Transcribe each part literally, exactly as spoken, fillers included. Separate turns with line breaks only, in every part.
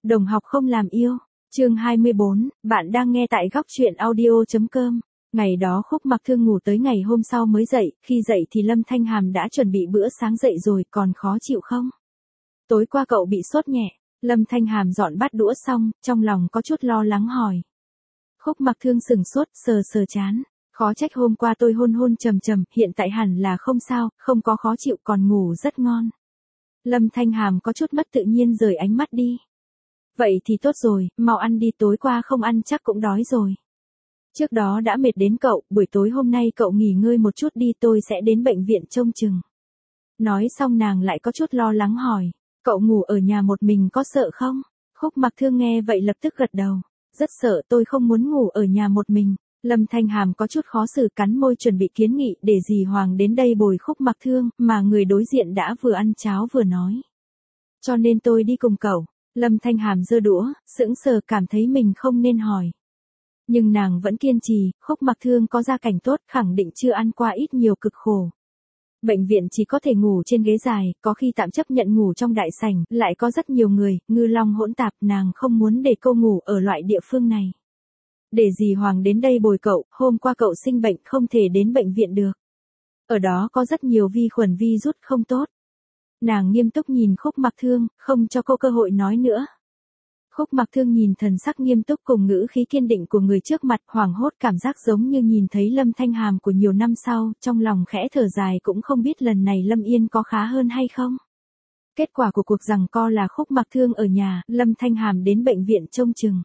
Đồng học không làm yêu. Chương hai mươi bốn, bạn đang nghe tại góc truyện audio chấm com. Ngày đó Khúc Mặc Thương ngủ tới ngày hôm sau mới dậy, khi dậy thì Lâm Thanh Hàm đã chuẩn bị bữa sáng dậy rồi, còn khó chịu không? Tối qua cậu bị sốt nhẹ. Lâm Thanh Hàm dọn bát đũa xong, trong lòng có chút lo lắng hỏi. Khúc Mặc Thương sừng sốt, sờ sờ chán. Khó trách hôm qua tôi hôn hôn trầm trầm, hiện tại hẳn là không sao, không có khó chịu, còn ngủ rất ngon. Lâm Thanh Hàm có chút mất tự nhiên rời ánh mắt đi. Vậy thì tốt rồi, mau ăn đi, tối qua không ăn chắc cũng đói rồi. Trước đó đã mệt đến cậu, buổi tối hôm nay cậu nghỉ ngơi một chút đi, tôi sẽ đến bệnh viện trông chừng. Nói xong nàng lại có chút lo lắng hỏi, cậu ngủ ở nhà một mình có sợ không? Khúc Mặc Thương nghe vậy lập tức gật đầu, rất sợ, tôi không muốn ngủ ở nhà một mình. Lâm Thanh Hàm có chút khó xử cắn môi chuẩn bị kiến nghị để dì Hoàng đến đây bồi Khúc Mặc Thương, mà người đối diện đã vừa ăn cháo vừa nói. Cho nên tôi đi cùng cậu. Lâm Thanh Hàm giơ đũa, sững sờ cảm thấy mình không nên hỏi. Nhưng nàng vẫn kiên trì, Khúc Mặc Thương có gia cảnh tốt, khẳng định chưa ăn qua ít nhiều cực khổ. Bệnh viện chỉ có thể ngủ trên ghế dài, có khi tạm chấp nhận ngủ trong đại sảnh, lại có rất nhiều người, ngư long hỗn tạp, nàng không muốn để cô ngủ ở loại địa phương này. Để dì Hoàng đến đây bồi cậu, hôm qua cậu sinh bệnh không thể đến bệnh viện được. Ở đó có rất nhiều vi khuẩn virus không tốt. Nàng nghiêm túc nhìn Khúc Mặc Thương, không cho cô cơ hội nói nữa. Khúc Mặc Thương nhìn thần sắc nghiêm túc cùng ngữ khí kiên định của người trước mặt, hoảng hốt cảm giác giống như nhìn thấy Lâm Thanh Hàm của nhiều năm sau, trong lòng khẽ thở dài cũng không biết lần này Lâm Yên có khá hơn hay không. Kết quả của cuộc giằng co là Khúc Mặc Thương ở nhà, Lâm Thanh Hàm đến bệnh viện trông chừng.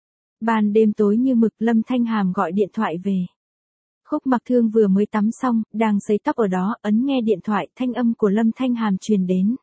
Ban đêm tối như mực, Lâm Thanh Hàm gọi điện thoại về. Khúc Mặc Thương vừa mới tắm xong, đang sấy tóc ở đó, ấn nghe điện thoại, thanh âm của Lâm Thanh Hàm truyền đến.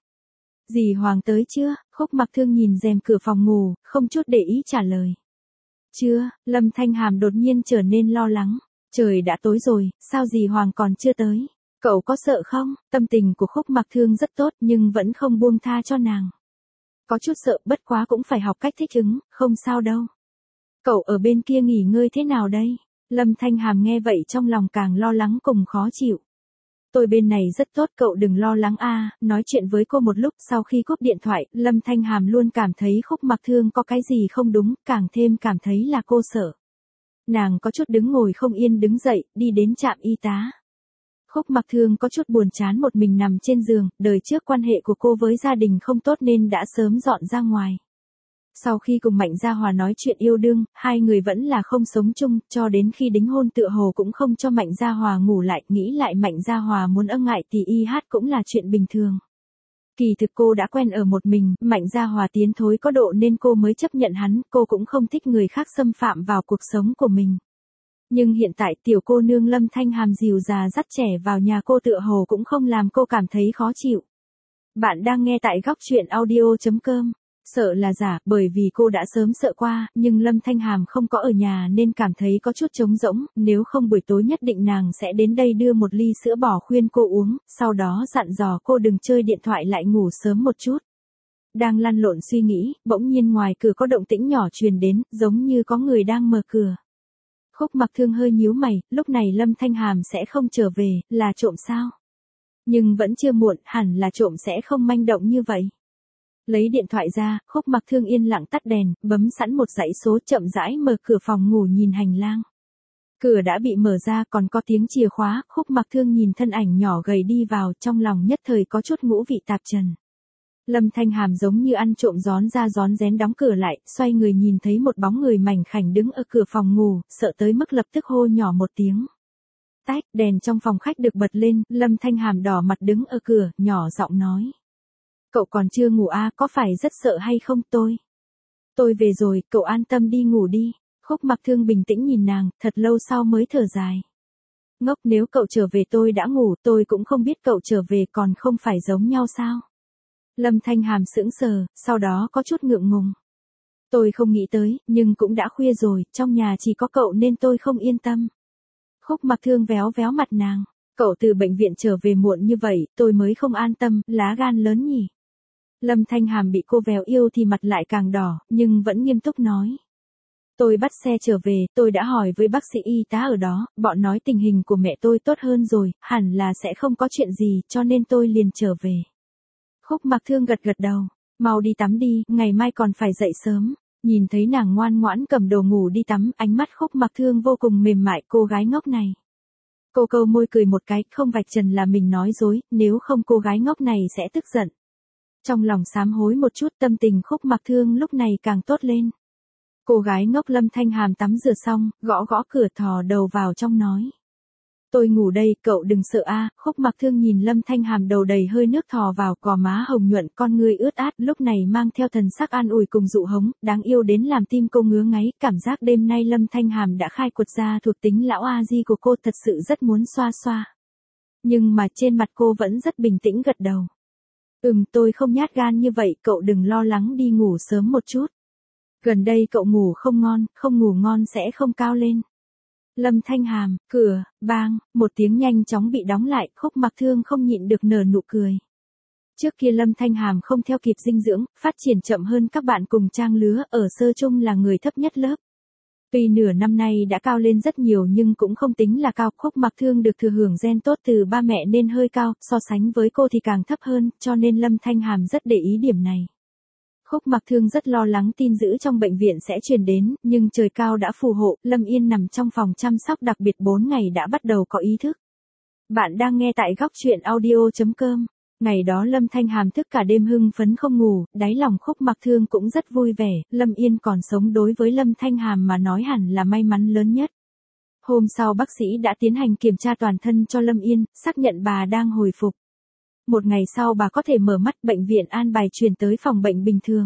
Dì Hoàng tới chưa? Khúc Mặc Thương nhìn rèm cửa phòng ngủ, không chút để ý trả lời. Chưa, Lâm Thanh Hàm đột nhiên trở nên lo lắng. Trời đã tối rồi, sao dì Hoàng còn chưa tới? Cậu có sợ không? Tâm tình của Khúc Mặc Thương rất tốt nhưng vẫn không buông tha cho nàng. Có chút sợ, bất quá cũng phải học cách thích ứng, không sao đâu. Cậu ở bên kia nghỉ ngơi thế nào đây? Lâm Thanh Hàm nghe vậy trong lòng càng lo lắng cùng khó chịu. Tôi bên này rất tốt, cậu đừng lo lắng a. À. Nói chuyện với cô một lúc sau khi cúp điện thoại, Lâm Thanh Hàm luôn cảm thấy Khúc Mặc Thương có cái gì không đúng, càng thêm cảm thấy là cô sợ. Nàng có chút đứng ngồi không yên đứng dậy, đi đến trạm y tá. Khúc Mặc Thương có chút buồn chán một mình nằm trên giường, đời trước quan hệ của cô với gia đình không tốt nên đã sớm dọn ra ngoài. Sau khi cùng Mạnh Gia Hòa nói chuyện yêu đương, hai người vẫn là không sống chung, cho đến khi đính hôn tựa hồ cũng không cho Mạnh Gia Hòa ngủ lại, nghĩ lại Mạnh Gia Hòa muốn ân ngại thì y hát cũng là chuyện bình thường. Kỳ thực cô đã quen ở một mình, Mạnh Gia Hòa tiến thối có độ nên cô mới chấp nhận hắn, cô cũng không thích người khác xâm phạm vào cuộc sống của mình. Nhưng hiện tại tiểu cô nương Lâm Thanh Hàm dìu già dắt trẻ vào nhà cô tựa hồ cũng không làm cô cảm thấy khó chịu. Bạn đang nghe tại góc truyện audio chấm com. Sợ là giả, bởi vì cô đã sớm sợ qua, nhưng Lâm Thanh Hàm không có ở nhà nên cảm thấy có chút trống rỗng, nếu không buổi tối nhất định nàng sẽ đến đây đưa một ly sữa bò khuyên cô uống, sau đó dặn dò cô đừng chơi điện thoại lại ngủ sớm một chút. Đang lăn lộn suy nghĩ, bỗng nhiên ngoài cửa có động tĩnh nhỏ truyền đến, giống như có người đang mở cửa. Khúc Mặc Thương hơi nhíu mày, lúc này Lâm Thanh Hàm sẽ không trở về, là trộm sao? Nhưng vẫn chưa muộn, hẳn là trộm sẽ không manh động như vậy. Lấy điện thoại ra, Khúc Mặc Thương yên lặng tắt đèn, bấm sẵn một dãy số chậm rãi mở cửa phòng ngủ nhìn hành lang. Cửa đã bị mở ra còn có tiếng chìa khóa, Khúc Mặc Thương nhìn thân ảnh nhỏ gầy đi vào trong lòng nhất thời có chút ngũ vị tạp trần. Lâm Thanh Hàm giống như ăn trộm gión ra gión rén đóng cửa lại, xoay người nhìn thấy một bóng người mảnh khảnh đứng ở cửa phòng ngủ, sợ tới mức lập tức hô nhỏ một tiếng. Tách, đèn trong phòng khách được bật lên, Lâm Thanh Hàm đỏ mặt đứng ở cửa, nhỏ giọng nói. Cậu còn chưa ngủ à, có phải rất sợ hay không? Tôi. Tôi về rồi, cậu an tâm đi ngủ đi. Khúc Mặc Thương bình tĩnh nhìn nàng, thật lâu sau mới thở dài. Ngốc, nếu cậu trở về tôi đã ngủ, tôi cũng không biết cậu trở về còn không phải giống nhau sao? Lâm Thanh Hàm sững sờ, sau đó có chút ngượng ngùng. Tôi không nghĩ tới, nhưng cũng đã khuya rồi, trong nhà chỉ có cậu nên tôi không yên tâm. Khúc Mặc Thương véo véo mặt nàng. Cậu từ bệnh viện trở về muộn như vậy, tôi mới không an tâm, lá gan lớn nhỉ. Lâm Thanh Hàm bị cô véo yêu thì mặt lại càng đỏ, nhưng vẫn nghiêm túc nói. Tôi bắt xe trở về, tôi đã hỏi với bác sĩ y tá ở đó, bọn nói tình hình của mẹ tôi tốt hơn rồi, hẳn là sẽ không có chuyện gì, cho nên tôi liền trở về. Khúc Mặc Thương gật gật đầu, Mau đi tắm đi, ngày mai còn phải dậy sớm. Nhìn thấy nàng ngoan ngoãn cầm đồ ngủ đi tắm, ánh mắt Khúc Mặc Thương vô cùng mềm mại, cô gái ngốc này. Cô câu môi cười một cái, không vạch trần là mình nói dối, nếu không cô gái ngốc này sẽ tức giận. Trong lòng sám hối một chút, tâm tình Khúc Mặc Thương lúc này càng tốt lên. Cô gái ngốc Lâm Thanh Hàm tắm rửa xong, gõ gõ cửa thò đầu vào trong nói. Tôi ngủ đây, cậu đừng sợ a. Khúc Mặc Thương nhìn Lâm Thanh Hàm đầu đầy hơi nước thò vào, gò má hồng nhuận, con ngươi ướt át, lúc này mang theo thần sắc an ủi cùng dụ hống, đáng yêu đến làm tim cô ngứa ngáy, cảm giác đêm nay Lâm Thanh Hàm đã khai quật ra thuộc tính lão a di của cô, thật sự rất muốn xoa xoa. Nhưng mà trên mặt cô vẫn rất bình tĩnh gật đầu. Ừm, tôi không nhát gan như vậy, cậu đừng lo lắng, đi ngủ sớm một chút. Gần đây cậu ngủ không ngon, không ngủ ngon sẽ không cao lên. Lâm Thanh Hàm, cửa, bang, một tiếng nhanh chóng bị đóng lại, Khúc Mặc Thương không nhịn được nở nụ cười. Trước kia Lâm Thanh Hàm không theo kịp dinh dưỡng, phát triển chậm hơn các bạn cùng trang lứa, ở sơ chung là người thấp nhất lớp. Tuy nửa năm nay đã cao lên rất nhiều nhưng cũng không tính là cao, Khúc Mặc Thương được thừa hưởng gen tốt từ ba mẹ nên hơi cao, so sánh với cô thì càng thấp hơn, cho nên Lâm Thanh Hàm rất để ý điểm này. Khúc Mặc Thương rất lo lắng tin dữ trong bệnh viện sẽ truyền đến, nhưng trời cao đã phù hộ, Lâm Yên nằm trong phòng chăm sóc đặc biệt bốn ngày đã bắt đầu có ý thức. Bạn đang nghe tại góc truyện audio chấm com. Ngày đó Lâm Thanh Hàm thức cả đêm hưng phấn không ngủ, đáy lòng Khúc Mặc Thương cũng rất vui vẻ, Lâm Yên còn sống đối với Lâm Thanh Hàm mà nói hẳn là may mắn lớn nhất. Hôm sau bác sĩ đã tiến hành kiểm tra toàn thân cho Lâm Yên, xác nhận bà đang hồi phục. Một ngày sau bà có thể mở mắt, bệnh viện an bài chuyển tới phòng bệnh bình thường.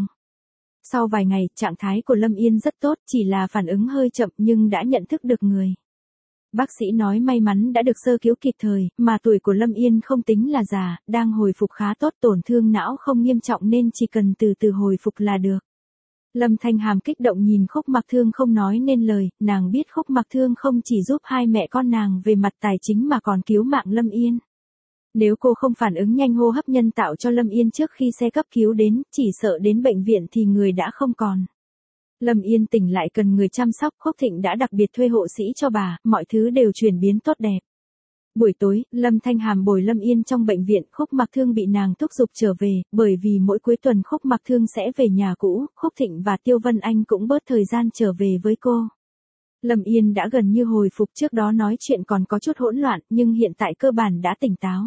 Sau vài ngày, trạng thái của Lâm Yên rất tốt, chỉ là phản ứng hơi chậm nhưng đã nhận thức được người. Bác sĩ nói may mắn đã được sơ cứu kịp thời, mà tuổi của Lâm Yên không tính là già, đang hồi phục khá tốt, tổn thương não không nghiêm trọng nên chỉ cần từ từ hồi phục là được. Lâm Thanh Hàm kích động nhìn Khúc Mặc Thương không nói nên lời, nàng biết Khúc Mặc Thương không chỉ giúp hai mẹ con nàng về mặt tài chính mà còn cứu mạng Lâm Yên. Nếu cô không phản ứng nhanh hô hấp nhân tạo cho Lâm Yên trước khi xe cấp cứu đến, chỉ sợ đến bệnh viện thì người đã không còn. Lâm Yên tỉnh lại cần người chăm sóc, Khúc Thịnh đã đặc biệt thuê hộ sĩ cho bà, mọi thứ đều chuyển biến tốt đẹp. Buổi tối, Lâm Thanh Hàm bồi Lâm Yên trong bệnh viện, Khúc Mặc Thương bị nàng thúc giục trở về, bởi vì mỗi cuối tuần Khúc Mặc Thương sẽ về nhà cũ, Khúc Thịnh và Tiêu Vân Anh cũng bớt thời gian trở về với cô. Lâm Yên đã gần như hồi phục, trước đó nói chuyện còn có chút hỗn loạn, nhưng hiện tại cơ bản đã tỉnh táo.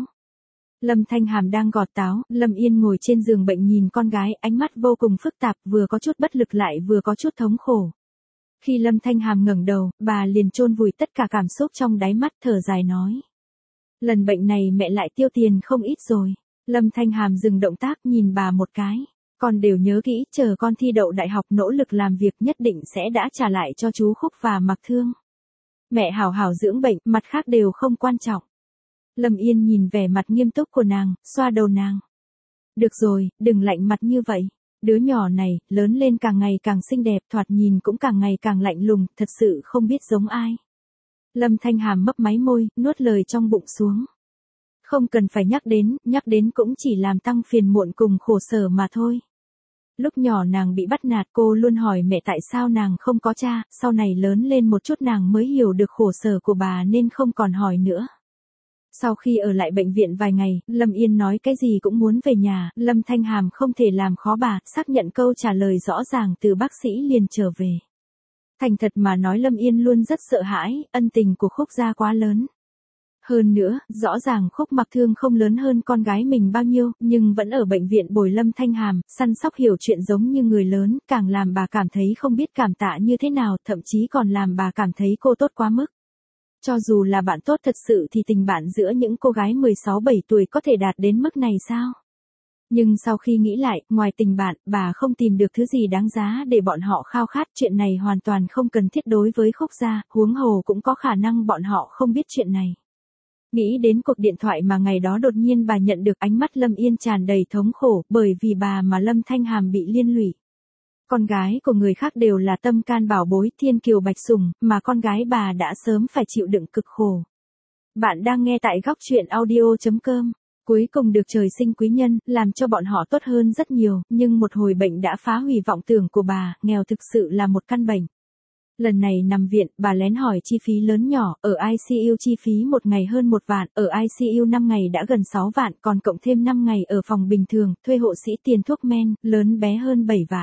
Lâm Thanh Hàm đang gọt táo, Lâm Yên ngồi trên giường bệnh nhìn con gái, ánh mắt vô cùng phức tạp, vừa có chút bất lực lại vừa có chút thống khổ. Khi Lâm Thanh Hàm ngẩng đầu, bà liền chôn vùi tất cả cảm xúc trong đáy mắt, thở dài nói. Lần bệnh này mẹ lại tiêu tiền không ít rồi. Lâm Thanh Hàm dừng động tác nhìn bà một cái. Con đều nhớ kỹ, chờ con thi đậu đại học nỗ lực làm việc nhất định sẽ đã trả lại cho chú Khúc và Mặc Thương. Mẹ hảo hảo dưỡng bệnh, mặt khác đều không quan trọng. Lâm Yên nhìn vẻ mặt nghiêm túc của nàng, xoa đầu nàng. Được rồi, đừng lạnh mặt như vậy. Đứa nhỏ này, lớn lên càng ngày càng xinh đẹp, thoạt nhìn cũng càng ngày càng lạnh lùng, thật sự không biết giống ai. Lâm Thanh Hàm mấp máy môi, nuốt lời trong bụng xuống. Không cần phải nhắc đến, nhắc đến cũng chỉ làm tăng phiền muộn cùng khổ sở mà thôi. Lúc nhỏ nàng bị bắt nạt, cô luôn hỏi mẹ tại sao nàng không có cha, sau này lớn lên một chút nàng mới hiểu được khổ sở của bà nên không còn hỏi nữa. Sau khi ở lại bệnh viện vài ngày, Lâm Yên nói cái gì cũng muốn về nhà, Lâm Thanh Hàm không thể làm khó bà, xác nhận câu trả lời rõ ràng từ bác sĩ liền trở về. Thành thật mà nói Lâm Yên luôn rất sợ hãi, ân tình của Khúc gia quá lớn. Hơn nữa, rõ ràng Khúc Mặc Thương không lớn hơn con gái mình bao nhiêu, nhưng vẫn ở bệnh viện bồi Lâm Thanh Hàm, săn sóc hiểu chuyện giống như người lớn, càng làm bà cảm thấy không biết cảm tạ như thế nào, thậm chí còn làm bà cảm thấy cô tốt quá mức. Cho dù là bạn tốt thật sự thì tình bạn giữa những cô gái mười sáu mười bảy tuổi có thể đạt đến mức này sao? Nhưng sau khi nghĩ lại, ngoài tình bạn, bà không tìm được thứ gì đáng giá để bọn họ khao khát, chuyện này hoàn toàn không cần thiết đối với Khúc gia, huống hồ cũng có khả năng bọn họ không biết chuyện này. Nghĩ đến cuộc điện thoại mà ngày đó đột nhiên bà nhận được, ánh mắt Lâm Yên tràn đầy thống khổ, bởi vì bà mà Lâm Thanh Hàm bị liên lụy. Con gái của người khác đều là tâm can bảo bối, thiên kiều bạch sủng, mà con gái bà đã sớm phải chịu đựng cực khổ. Bạn đang nghe tại góc truyện audio chấm com. Cuối cùng được trời sinh quý nhân, làm cho bọn họ tốt hơn rất nhiều, nhưng một hồi bệnh đã phá hủy vọng tưởng của bà, nghèo thực sự là một căn bệnh. Lần này nằm viện, bà lén hỏi chi phí lớn nhỏ, ở i xê u chi phí một ngày hơn một vạn, ở i xê u năm ngày đã gần sáu vạn, còn cộng thêm năm ngày ở phòng bình thường, thuê hộ sĩ tiền thuốc men, lớn bé hơn bảy vạn.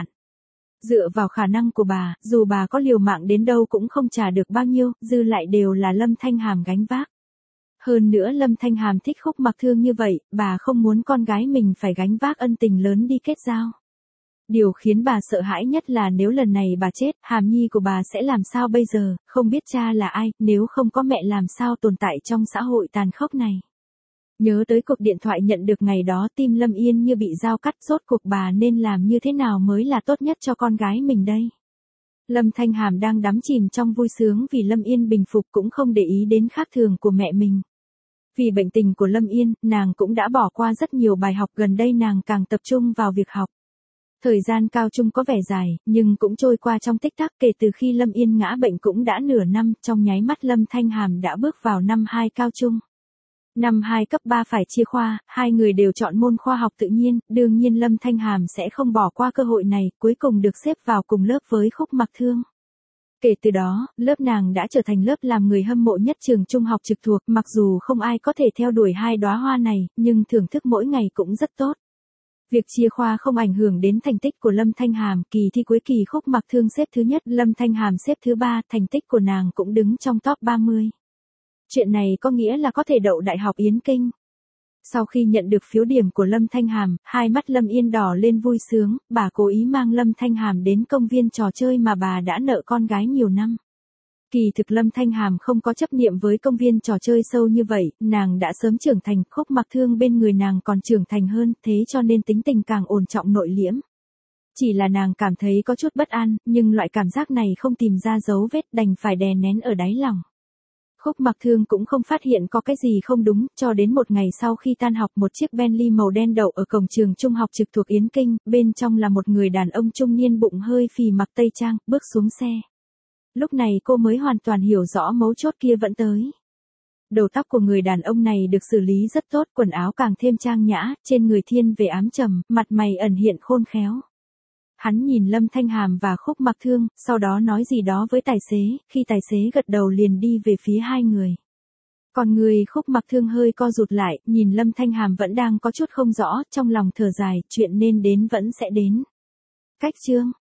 Dựa vào khả năng của bà, dù bà có liều mạng đến đâu cũng không trả được bao nhiêu, dư lại đều là Lâm Thanh Hàm gánh vác. Hơn nữa Lâm Thanh Hàm thích Khúc Mặc Thương như vậy, bà không muốn con gái mình phải gánh vác ân tình lớn đi kết giao. Điều khiến bà sợ hãi nhất là nếu lần này bà chết, Hàm Nhi của bà sẽ làm sao bây giờ, không biết cha là ai, nếu không có mẹ làm sao tồn tại trong xã hội tàn khốc này. Nhớ tới cuộc điện thoại nhận được ngày đó, tim Lâm Yên như bị dao cắt, rốt cuộc bà nên làm như thế nào mới là tốt nhất cho con gái mình đây. Lâm Thanh Hàm đang đắm chìm trong vui sướng vì Lâm Yên bình phục, cũng không để ý đến khác thường của mẹ mình. Vì bệnh tình của Lâm Yên, nàng cũng đã bỏ qua rất nhiều bài học, gần đây nàng càng tập trung vào việc học. Thời gian cao trung có vẻ dài, nhưng cũng trôi qua trong tích tắc, kể từ khi Lâm Yên ngã bệnh cũng đã nửa năm, trong nháy mắt Lâm Thanh Hàm đã bước vào năm hai cao trung. Năm hai cấp ba phải chia khoa, hai người đều chọn môn khoa học tự nhiên, đương nhiên Lâm Thanh Hàm sẽ không bỏ qua cơ hội này, cuối cùng được xếp vào cùng lớp với Khúc Mặc Thương. Kể từ đó, lớp nàng đã trở thành lớp làm người hâm mộ nhất trường trung học trực thuộc, mặc dù không ai có thể theo đuổi hai đóa hoa này, nhưng thưởng thức mỗi ngày cũng rất tốt. Việc chia khoa không ảnh hưởng đến thành tích của Lâm Thanh Hàm, kỳ thi cuối kỳ Khúc Mặc Thương xếp thứ nhất, Lâm Thanh Hàm xếp thứ ba, thành tích của nàng cũng đứng trong top ba mươi. Chuyện này có nghĩa là có thể đậu Đại học Yến Kinh. Sau khi nhận được phiếu điểm của Lâm Thanh Hàm, hai mắt Lâm Yên đỏ lên vui sướng, bà cố ý mang Lâm Thanh Hàm đến công viên trò chơi mà bà đã nợ con gái nhiều năm. Kỳ thực Lâm Thanh Hàm không có chấp niệm với công viên trò chơi sâu như vậy, nàng đã sớm trưởng thành, Khúc Mặc Thương bên người nàng còn trưởng thành hơn, thế cho nên tính tình càng ổn trọng nội liễm. Chỉ là nàng cảm thấy có chút bất an, nhưng loại cảm giác này không tìm ra dấu vết, đành phải đè nén ở đáy lòng. Khúc Mặc Thương cũng không phát hiện có cái gì không đúng, cho đến một ngày sau khi tan học, một chiếc Bentley màu đen đậu ở cổng trường trung học trực thuộc Yến Kinh, bên trong là một người đàn ông trung niên bụng hơi phì mặc tây trang, bước xuống xe. Lúc này cô mới hoàn toàn hiểu rõ mấu chốt kia vẫn tới. Đầu tóc của người đàn ông này được xử lý rất tốt, quần áo càng thêm trang nhã, trên người thiên về ám trầm, mặt mày ẩn hiện khôn khéo. Hắn nhìn Lâm Thanh Hàm và Khúc Mặc Thương, sau đó nói gì đó với tài xế, khi tài xế gật đầu liền đi về phía hai người. Còn người Khúc Mặc Thương hơi co rụt lại, nhìn Lâm Thanh Hàm vẫn đang có chút không rõ, trong lòng thở dài, chuyện nên đến vẫn sẽ đến. Cách chương